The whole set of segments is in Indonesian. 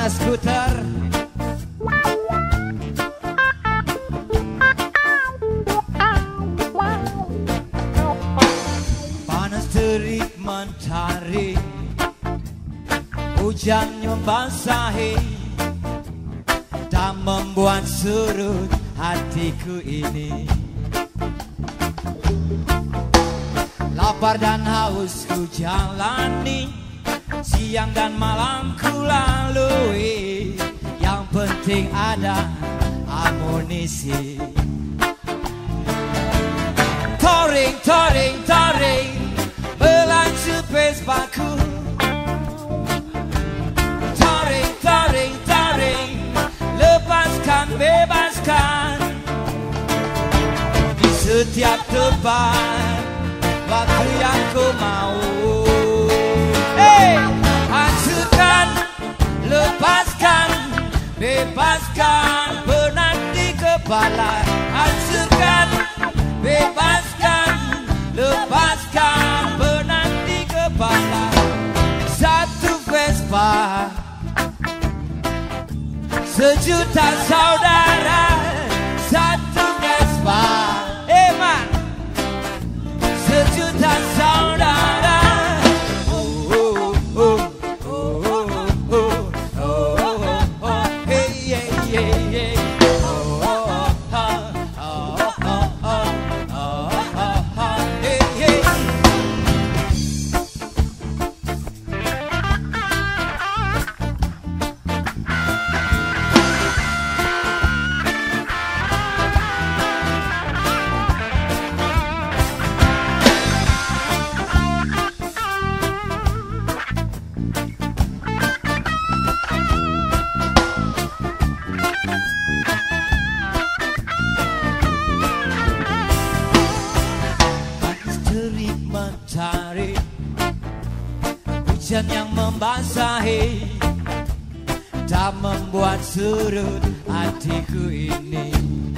panas skuter. Panas terik mentari, hujan membasahi, tak membuat surut hatiku ini. Lapar dan haus ku jalani, siang dan malam ku lalui, yang penting ada amunisi. Touring, touring, touring, melaju Vespaku. Touring, touring, touring, lepaskan, bebaskan. Di setiap tempat waktu yang ku mau. Hey, hancurkan, lepaskan, bebaskan penat di kepala. Hancurkan, bebaskan, lepaskan penat di kepala. Satu Vespa, sejuta saudara. Satu Vespa, eman, sejuta saudara. Oh, oh, oh, oh, oh, oh, oh, oh, hey, yeah, yeah, yeah. Oh, oh, oh, oh, oh, oh, oh, oh, hey, hey. Mentari, hujan yang membasahi, tak membuat surut hatiku ini.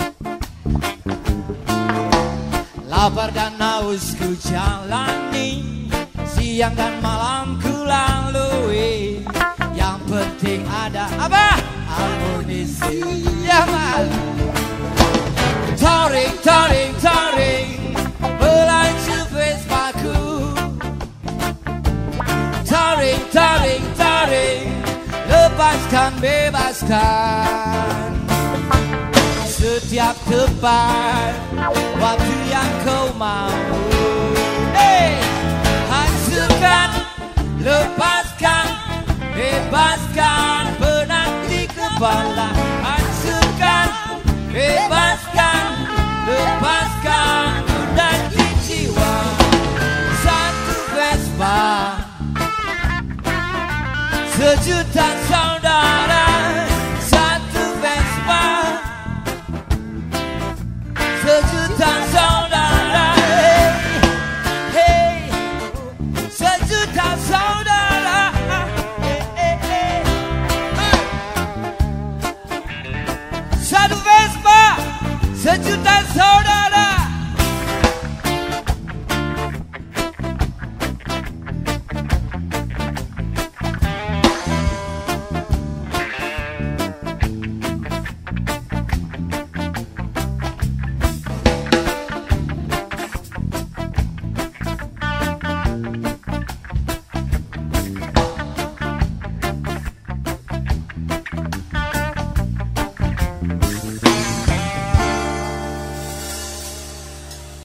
Lapar dan haus ku jalani, siang dan malam ku lalui, yang penting ada apa? Amunisi. Ya man. Touring, touring, touring, melaju Vespaku. Touring, touring, touring, lepaskan, bebaskan. Setiap tempat waktu yang kau mau. Hey, hancurkan, lepaskan, bebaskan penat di kepala. Hancurkan, bebaskan, lepaskan penat di jiwa. Satu Vespa, sejuta saudara.